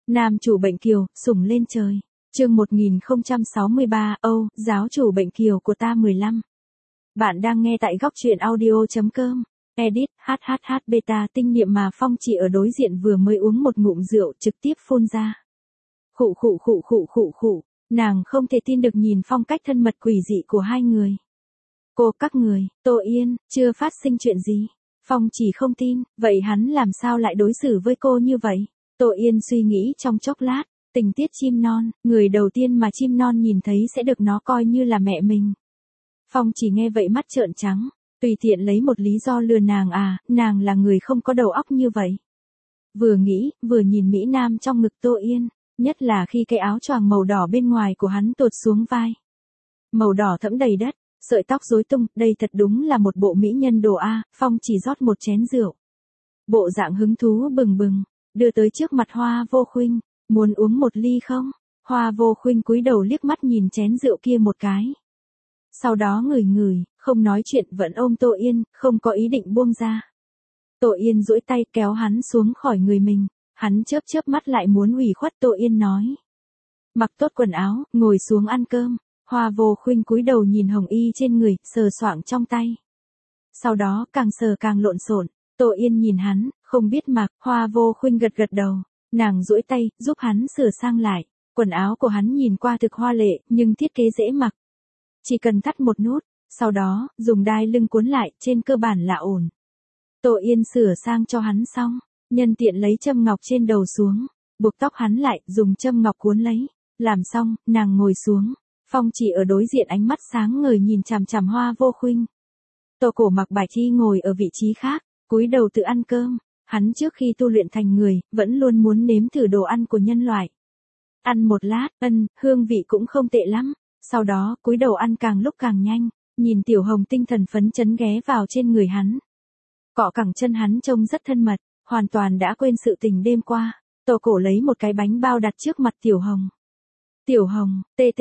Nam chủ bệnh kiều, sủng lên trời. Chương 1063, Âu, giáo chủ bệnh kiều của ta 15. Bạn đang nghe tại góc truyện audio.com. Edit, hhh beta tinh niệm mà Phong chỉ ở đối diện vừa mới uống một ngụm rượu trực tiếp phun ra. Khụ. Nàng không thể tin được nhìn phong cách thân mật quỷ dị của hai người. Các người, Tô Yên, chưa phát sinh chuyện gì. Phong chỉ không tin, vậy hắn làm sao lại đối xử với cô như vậy? Tô Yên suy nghĩ trong chốc lát, tình tiết chim non, người đầu tiên mà chim non nhìn thấy sẽ được nó coi như là mẹ mình. Phong chỉ nghe vậy mắt trợn trắng, tùy tiện lấy một lý do lừa nàng à, nàng là người không có đầu óc như vậy. Vừa nghĩ, vừa nhìn Mỹ Nam trong ngực Tô Yên, nhất là khi cái áo choàng màu đỏ bên ngoài của hắn tuột xuống vai. Màu đỏ thẫm đầy đất, sợi tóc rối tung, đây thật đúng là một bộ mỹ nhân đồ a. Phong chỉ rót một chén rượu. Bộ dạng hứng thú bừng bừng, đưa tới trước mặt Hoa Vô Khuynh, muốn uống một ly không? Hoa Vô Khuynh cúi đầu liếc mắt nhìn chén rượu kia một cái. Sau đó ngửi, không nói chuyện vẫn ôm Tô Yên, không có ý định buông ra. Tô Yên duỗi tay kéo hắn xuống khỏi người mình, hắn chớp mắt lại muốn ủy khuất. Tô Yên nói. Mặc tốt quần áo, ngồi xuống ăn cơm. Hoa Vô Khuynh cúi đầu nhìn hồng y trên người, sờ soạng trong tay. Sau đó càng sờ càng lộn xộn. Tô Yên nhìn hắn, không biết mặc. Hoa Vô Khuynh gật đầu, nàng duỗi tay, giúp hắn sửa sang lại. Quần áo của hắn nhìn qua thực hoa lệ, nhưng thiết kế dễ mặc. Chỉ cần thắt một nút, sau đó, dùng đai lưng cuốn lại, trên cơ bản là ổn. Tô Yên sửa sang cho hắn xong, nhân tiện lấy châm ngọc trên đầu xuống, buộc tóc hắn lại, dùng châm ngọc cuốn lấy. Làm xong, nàng ngồi xuống. Phong chỉ ở đối diện ánh mắt sáng ngời nhìn chằm chằm Hoa Vô Khuynh. Tô Cổ Mặc Bạch Chi ngồi ở vị trí khác, cúi đầu tự ăn cơm. Hắn trước khi tu luyện thành người, vẫn luôn muốn nếm thử đồ ăn của nhân loại. Ăn một lát, hương vị cũng không tệ lắm. Sau đó, cúi đầu ăn càng lúc càng nhanh, nhìn Tiểu Hồng tinh thần phấn chấn ghé vào trên người hắn. Cọ cẳng chân hắn trông rất thân mật, hoàn toàn đã quên sự tình đêm qua. Tô Cổ lấy một cái bánh bao đặt trước mặt Tiểu Hồng. Tiểu Hồng, tê,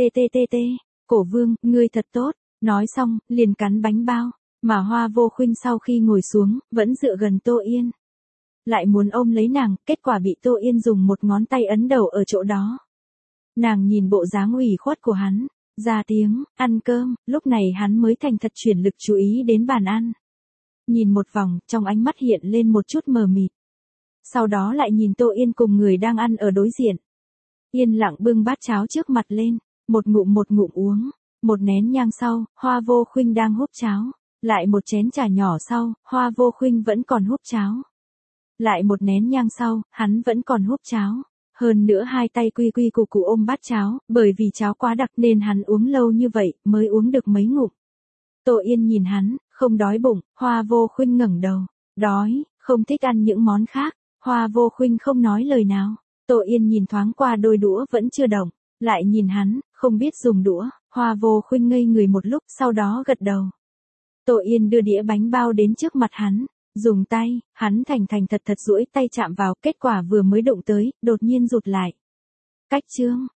Cổ Vương, ngươi thật tốt, nói xong, liền cắn bánh bao, mà Hoa Vô Khuynh sau khi ngồi xuống, vẫn dựa gần Tô Yên. Lại muốn ôm lấy nàng, kết quả bị Tô Yên dùng một ngón tay ấn đầu ở chỗ đó. Nàng nhìn bộ dáng ủy khuất của hắn, ra tiếng, ăn cơm, lúc này hắn mới thành thật chuyển lực chú ý đến bàn ăn. Nhìn một vòng, trong ánh mắt hiện lên một chút mờ mịt. Sau đó lại nhìn Tô Yên cùng người đang ăn ở đối diện. Yên lặng bưng bát cháo trước mặt lên, một ngụm uống. Một nén nhang sau, Hoa Vô Khuynh đang húp cháo. Lại một chén trà nhỏ sau, Hoa Vô Khuynh vẫn còn húp cháo. Lại một nén nhang sau, hắn vẫn còn húp cháo. Hơn nữa hai tay quy củ ôm bát cháo, bởi vì cháo quá đặc nên hắn uống lâu như vậy, mới uống được mấy ngụm. Tô Yên nhìn hắn, không đói bụng. Hoa Vô Khuynh ngẩng đầu. Đói, không thích ăn những món khác. Hoa Vô Khuynh không nói lời nào. Tô Yên nhìn thoáng qua đôi đũa vẫn chưa động, lại nhìn hắn, không biết dùng đũa. Hoa Vô Khuynh ngây người một lúc, sau đó gật đầu. Tô Yên đưa đĩa bánh bao đến trước mặt hắn, dùng tay, hắn thành thật duỗi tay chạm vào, kết quả vừa mới đụng tới, đột nhiên rụt lại. Cách chương,